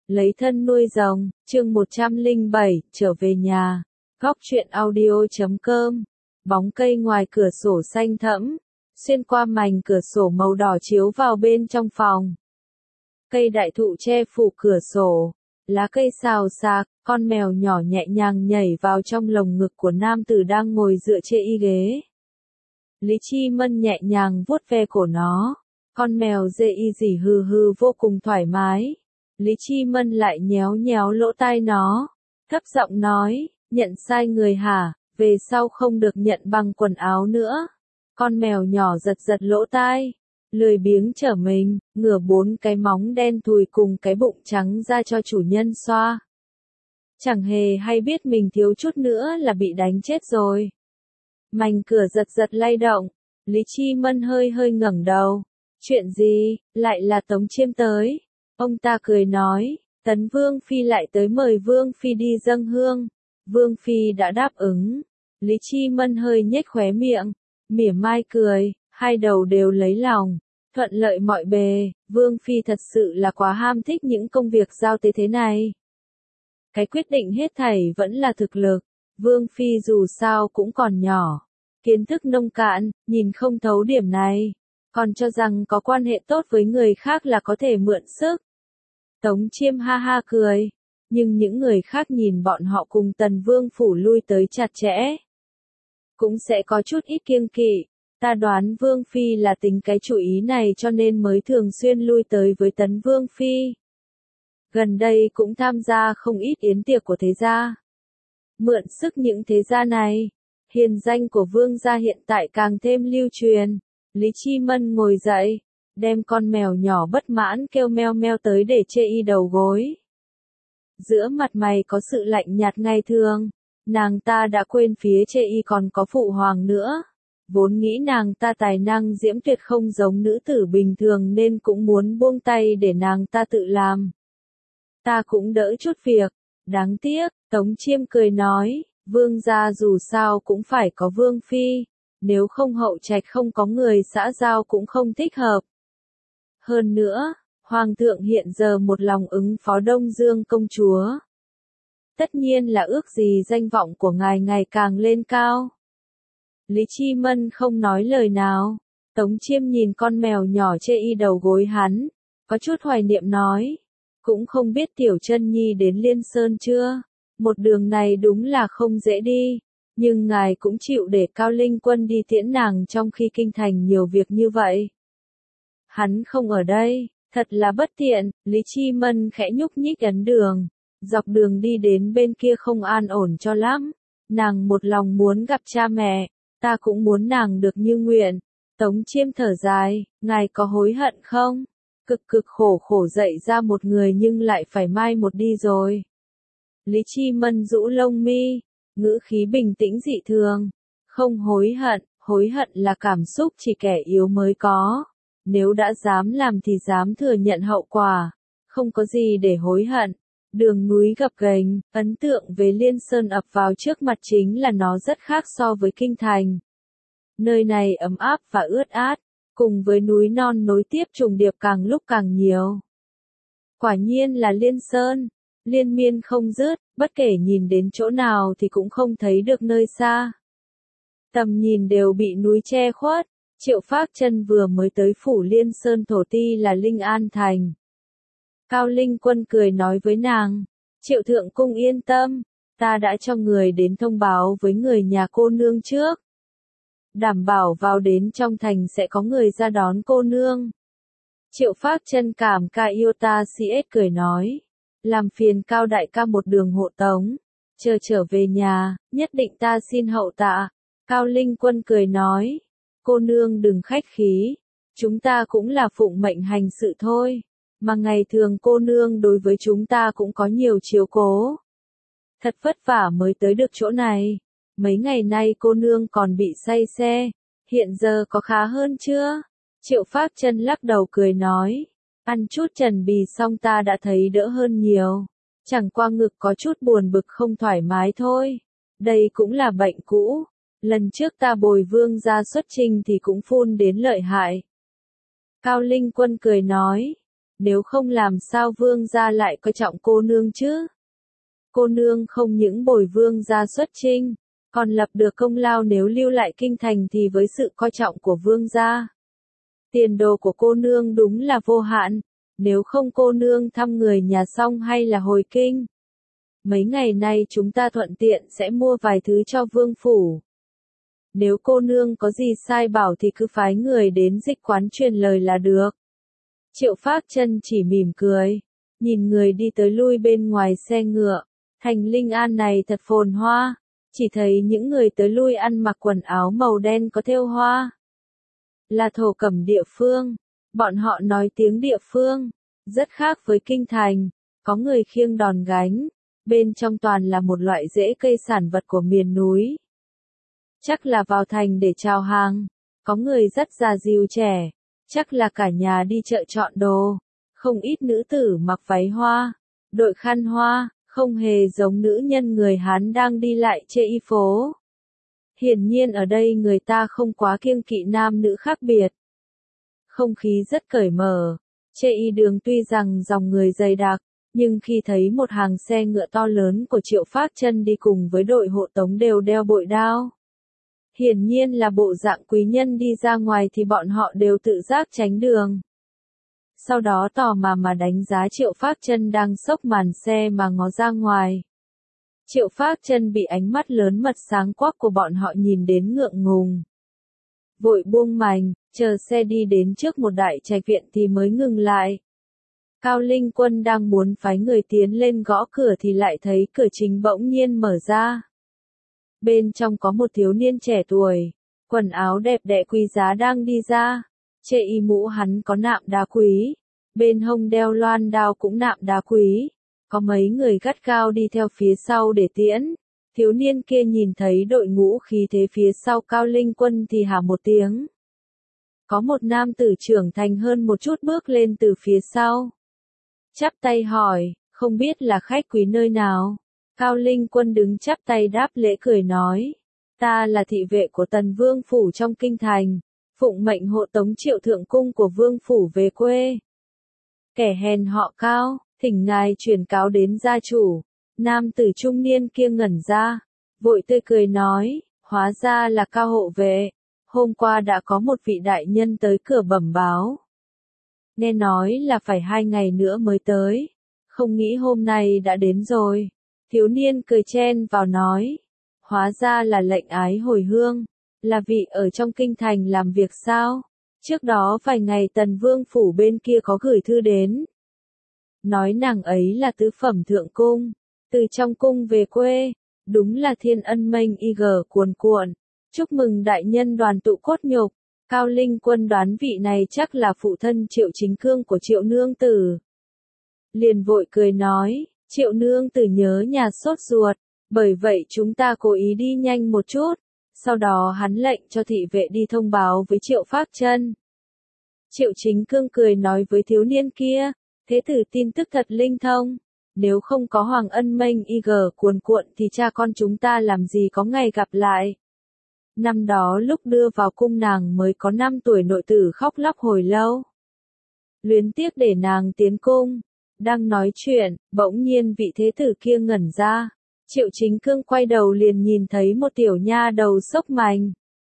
Lấy thân nuôi rồng, chương 107, trở về nhà. Góc truyện audio.com. Bóng cây ngoài cửa sổ xanh thẫm, xuyên qua mảnh cửa sổ màu đỏ chiếu vào bên trong phòng. Cây đại thụ che phủ cửa sổ, lá cây xào xạc, con mèo nhỏ nhẹ nhàng nhảy vào trong lồng ngực của nam tử đang ngồi dựa trên y ghế. Lý Chi Mân nhẹ nhàng vuốt ve cổ nó, con mèo dê y dỉ hừ hừ vô cùng thoải mái. Lý Chi Mân lại nhéo nhéo lỗ tai nó, thấp giọng nói, nhận sai người hả, về sau không được nhận bằng quần áo nữa. Con mèo nhỏ giật giật lỗ tai, lười biếng trở mình, ngửa 4 cái móng đen thùi cùng cái bụng trắng ra cho chủ nhân xoa. Chẳng hề hay biết mình thiếu chút nữa là bị đánh chết rồi. Mảnh cửa giật giật lay động, Lý Chi Mân hơi hơi ngẩng đầu. Chuyện gì, lại là Tống Chiêm tới. Ông ta cười nói, Tấn Vương Phi lại tới mời Vương Phi đi dâng hương. Vương Phi đã đáp ứng. Lý Chi Mân hơi nhếch khóe miệng, mỉa mai cười, hai đầu đều lấy lòng. Thuận lợi mọi bề, Vương Phi thật sự là quá ham thích những công việc giao tế thế này. Cái quyết định hết thảy vẫn là thực lực. Vương Phi dù sao cũng còn nhỏ, kiến thức nông cạn, nhìn không thấu điểm này, còn cho rằng có quan hệ tốt với người khác là có thể mượn sức. Tống Chiêm ha ha cười, nhưng những người khác nhìn bọn họ cùng Tần Vương phủ lui tới chặt chẽ, cũng sẽ có chút ít kiêng kỵ. Ta đoán Vương Phi là tính cái chủ ý này cho nên mới thường xuyên lui tới với Tấn Vương Phi. Gần đây cũng tham gia không ít yến tiệc của thế gia. Mượn sức những thế gia này, hiền danh của Vương gia hiện tại càng thêm lưu truyền. Lý Chi Mân ngồi dậy, đem con mèo nhỏ bất mãn kêu meo meo tới để chê y đầu gối. Giữa mặt mày có sự lạnh nhạt ngày thường, nàng ta đã quên phía chê y còn có phụ hoàng nữa. Vốn nghĩ nàng ta tài năng diễm tuyệt không giống nữ tử bình thường nên cũng muốn buông tay để nàng ta tự làm. Ta cũng đỡ chút việc, đáng tiếc, Tống Chiêm cười nói, Vương gia dù sao cũng phải có Vương Phi, nếu không hậu trạch không có người xã giao cũng không thích hợp. Hơn nữa, Hoàng thượng hiện giờ một lòng ứng phó Đông Dương công chúa. Tất nhiên là ước gì danh vọng của ngài ngày càng lên cao. Lý Chi Mân không nói lời nào. Tống Chiêm nhìn con mèo nhỏ chê y đầu gối hắn, có chút hoài niệm nói, cũng không biết Tiểu Chân Nhi đến Liên Sơn chưa, một đường này đúng là không dễ đi, nhưng ngài cũng chịu để Cao Linh Quân đi tiễn nàng trong khi kinh thành nhiều việc như vậy. Hắn không ở đây, thật là bất tiện. Lý Chi Mân khẽ nhúc nhích ấn đường, dọc đường đi đến bên kia không an ổn cho lắm, nàng một lòng muốn gặp cha mẹ, ta cũng muốn nàng được như nguyện. Tống Chiêm thở dài, ngài có hối hận không? Cực cực khổ khổ dạy ra một người nhưng lại phải mai một đi rồi. Lý Chi Mân rũ lông mi, ngữ khí bình tĩnh dị thường. Không hối hận là cảm xúc chỉ kẻ yếu mới có. Nếu đã dám làm thì dám thừa nhận hậu quả. Không có gì để hối hận. Đường núi gập ghềnh, ấn tượng về Liên Sơn ập vào trước mặt chính là nó rất khác so với kinh thành. Nơi này ấm áp và ướt át, cùng với núi non nối tiếp trùng điệp càng lúc càng nhiều. Quả nhiên là Liên Sơn, liên miên không dứt, bất kể nhìn đến chỗ nào thì cũng không thấy được nơi xa. Tầm nhìn đều bị núi che khuất. Triệu Phác Chân vừa mới tới phủ Liên Sơn thổ ti là Linh An Thành. Cao Linh Quân cười nói với nàng, Triệu Thượng Cung yên tâm, ta đã cho người đến thông báo với người nhà cô nương trước. Đảm bảo vào đến trong thành sẽ có người ra đón cô nương. Triệu Phác Chân cảm ca yêu ta CS cười nói, làm phiền Cao đại ca một đường hộ tống, chờ trở về nhà, nhất định ta xin hậu tạ. Cao Linh Quân cười nói, cô nương đừng khách khí, chúng ta cũng là phụng mệnh hành sự thôi, mà ngày thường cô nương đối với chúng ta cũng có nhiều chiếu cố. Thật vất vả mới tới được chỗ này, mấy ngày nay cô nương còn bị say xe, hiện giờ có khá hơn chưa? Triệu Phác Chân lắc đầu cười nói, ăn chút trần bì xong ta đã thấy đỡ hơn nhiều, chẳng qua ngực có chút buồn bực không thoải mái thôi, đây cũng là bệnh cũ. Lần trước ta bồi Vương gia xuất trình thì cũng phun đến lợi hại. Cao Linh Quân cười nói, nếu không làm sao vương gia lại coi trọng cô nương chứ? Cô nương không những bồi vương gia xuất chinh, còn lập được công lao, nếu lưu lại kinh thành thì với sự coi trọng của vương gia, tiền đồ của cô nương đúng là vô hạn, nếu không cô nương thăm người nhà xong hay là hồi kinh. Mấy ngày nay chúng ta thuận tiện sẽ mua vài thứ cho vương phủ. Nếu cô nương có gì sai bảo thì cứ phái người đến dịch quán truyền lời là được. Triệu Phác Chân chỉ mỉm cười, nhìn người đi tới lui bên ngoài xe ngựa. Thành Linh An này thật phồn hoa, chỉ thấy những người tới lui ăn mặc quần áo màu đen có thêu hoa. Là thổ cẩm địa phương, bọn họ nói tiếng địa phương, rất khác với kinh thành, có người khiêng đòn gánh, bên trong toàn là một loại rễ cây sản vật của miền núi. Chắc là vào thành để chào hàng, có người rất già dìu trẻ, chắc là cả nhà đi chợ chọn đồ, không ít nữ tử mặc váy hoa, đội khăn hoa, không hề giống nữ nhân người Hán đang đi lại chê y phố. Hiển nhiên ở đây người ta không quá kiêng kỵ nam nữ khác biệt. Không khí rất cởi mở, chê y đường tuy rằng dòng người dày đặc, nhưng khi thấy một hàng xe ngựa to lớn của Triệu Phác Chân đi cùng với đội hộ tống đều đeo bội đao, hiển nhiên là bộ dạng quý nhân đi ra ngoài thì bọn họ đều tự giác tránh đường. Sau đó tò mò mà đánh giá Triệu Phác Chân đang xốc màn xe mà ngó ra ngoài. Triệu Phác Chân bị ánh mắt lớn mật sáng quắc của bọn họ nhìn đến ngượng ngùng. Vội buông mành, chờ xe đi đến trước một đại trạch viện thì mới ngừng lại. Cao Linh Quân đang muốn phái người tiến lên gõ cửa thì lại thấy cửa chính bỗng nhiên mở ra. Bên trong có một thiếu niên trẻ tuổi, quần áo đẹp đẽ quý giá đang đi ra. Trên y mũ hắn có nạm đá quý, bên hông đeo loan đao cũng nạm đá quý. Có mấy người gắt gao đi theo phía sau để tiễn. Thiếu niên kia nhìn thấy đội ngũ khí thế phía sau Cao Linh Quân thì hả một tiếng. Có một nam tử trưởng thành hơn một chút bước lên từ phía sau. Chắp tay hỏi, không biết là khách quý nơi nào? Cao Linh Quân đứng chắp tay đáp lễ cười nói, ta là thị vệ của Tần Vương Phủ trong kinh thành, phụng mệnh hộ tống Triệu Thượng Cung của Vương Phủ về quê. Kẻ hèn họ Cao, thỉnh ngài truyền cáo đến gia chủ. Nam tử trung niên kia ngẩn ra, vội tươi cười nói, hóa ra là Cao hộ vệ, hôm qua đã có một vị đại nhân tới cửa bẩm báo. Nghe nói là phải 2 ngày nữa mới tới, không nghĩ hôm nay đã đến rồi. Thiếu niên cười chen vào nói, hóa ra là lệnh ái hồi hương, là vị ở trong kinh thành làm việc sao? Trước đó vài ngày Tần Vương Phủ bên kia có gửi thư đến. Nói nàng ấy là tứ phẩm thượng cung, từ trong cung về quê, đúng là thiên ân mênh y gờ cuồn cuộn. Chúc mừng đại nhân đoàn tụ cốt nhục. Cao Linh Quân đoán vị này chắc là phụ thân Triệu Chính Cương của Triệu Nương Tử. Liền vội cười nói, Triệu Nương Tử nhớ nhà sốt ruột, bởi vậy chúng ta cố ý đi nhanh một chút. Sau đó hắn lệnh cho thị vệ đi thông báo với Triệu Phác Chân. Triệu Chính Cương cười nói với thiếu niên kia, thế tử tin tức thật linh thông, nếu không có Hoàng Ân mênh y gờ cuồn cuộn thì cha con chúng ta làm gì có ngày gặp lại. Năm đó lúc đưa vào cung nàng mới có 5 tuổi, nội tử khóc lóc hồi lâu. Luyến tiếc để nàng tiến cung. Đang nói chuyện, bỗng nhiên vị thế tử kia ngẩn ra. Triệu Chính Cương quay đầu liền nhìn thấy một tiểu nha đầu xốc mành,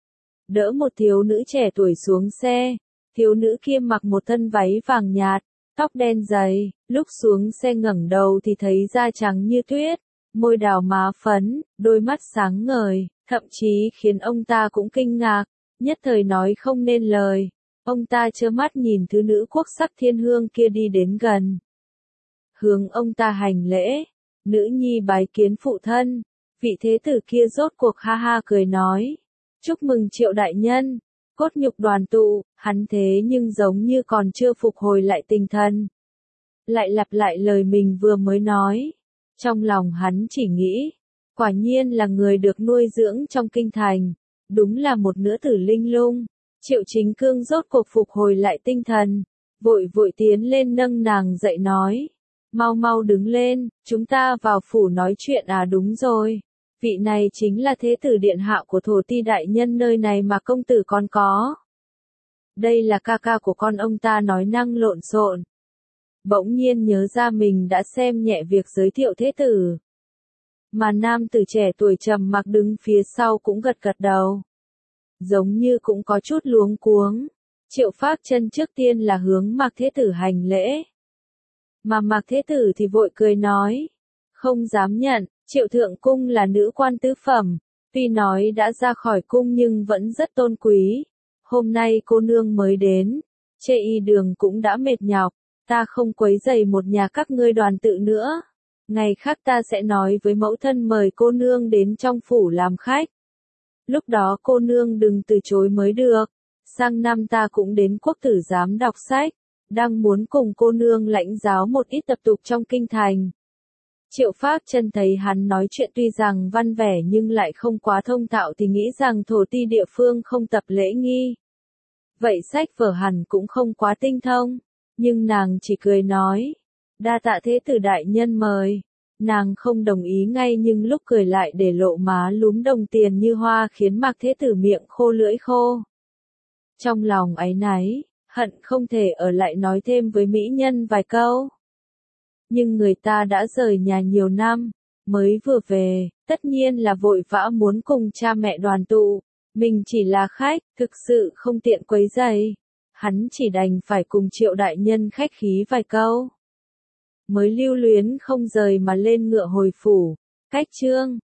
đỡ một thiếu nữ trẻ tuổi xuống xe. Thiếu nữ kia mặc một thân váy vàng nhạt, tóc đen dày, lúc xuống xe ngẩng đầu thì thấy da trắng như tuyết, môi đào má phấn, đôi mắt sáng ngời, thậm chí khiến ông ta cũng kinh ngạc, nhất thời nói không nên lời. Ông ta trơ mắt nhìn thứ nữ quốc sắc thiên hương kia đi đến gần, hướng ông ta hành lễ. Nữ nhi bái kiến phụ thân. Vị thế tử kia rốt cuộc ha ha cười nói, chúc mừng Triệu đại nhân, cốt nhục đoàn tụ. Hắn thế nhưng giống như còn chưa phục hồi lại tinh thần, lại lặp lại lời mình vừa mới nói. Trong lòng hắn chỉ nghĩ, quả nhiên là người được nuôi dưỡng trong kinh thành, đúng là một nữ tử linh lung. Triệu Chính Cương rốt cuộc phục hồi lại tinh thần, vội vội tiến lên nâng nàng dậy nói, mau mau đứng lên, chúng ta vào phủ nói chuyện. À đúng rồi, vị này chính là thế tử điện hạ của Thổ Ti đại nhân nơi này mà công tử con có. Đây là ca ca của con. Ông ta nói năng lộn xộn, bỗng nhiên nhớ ra mình đã xem nhẹ việc giới thiệu thế tử. Mà nam tử trẻ tuổi trầm mặc đứng phía sau cũng gật gật đầu. Giống như cũng có chút luống cuống. Triệu Phác Chân trước tiên là hướng Mạc Thế Tử hành lễ. Mà Mạc Thế Tử thì vội cười nói. Không dám nhận, Triệu Thượng Cung là nữ quan tứ phẩm. Tuy nói đã ra khỏi cung nhưng vẫn rất tôn quý. Hôm nay cô nương mới đến. Chê y đường cũng đã mệt nhọc. Ta không quấy rầy một nhà các ngươi đoàn tụ nữa. Ngày khác ta sẽ nói với mẫu thân mời cô nương đến trong phủ làm khách. Lúc đó cô nương đừng từ chối mới được. Sang năm ta cũng đến Quốc Tử Giám đọc sách. Đang muốn cùng cô nương lãnh giáo một ít tập tục trong kinh thành. Triệu Phác Chân thấy hắn nói chuyện tuy rằng văn vẻ nhưng lại không quá thông thạo thì nghĩ rằng thổ ti địa phương không tập lễ nghi. Vậy sách vở hẳn cũng không quá tinh thông. Nhưng nàng chỉ cười nói. Đa tạ thế tử đại nhân mời. Nàng không đồng ý ngay nhưng lúc cười lại để lộ má lúm đồng tiền như hoa khiến Mạc Thế Tử miệng khô lưỡi khô. Trong lòng áy náy, hận không thể ở lại nói thêm với mỹ nhân vài câu. Nhưng người ta đã rời nhà nhiều năm, mới vừa về, tất nhiên là vội vã muốn cùng cha mẹ đoàn tụ. Mình chỉ là khách, thực sự không tiện quấy rầy. Hắn chỉ đành phải cùng Triệu đại nhân khách khí vài câu. Mới lưu luyến không rời mà lên ngựa hồi phủ. Cách chương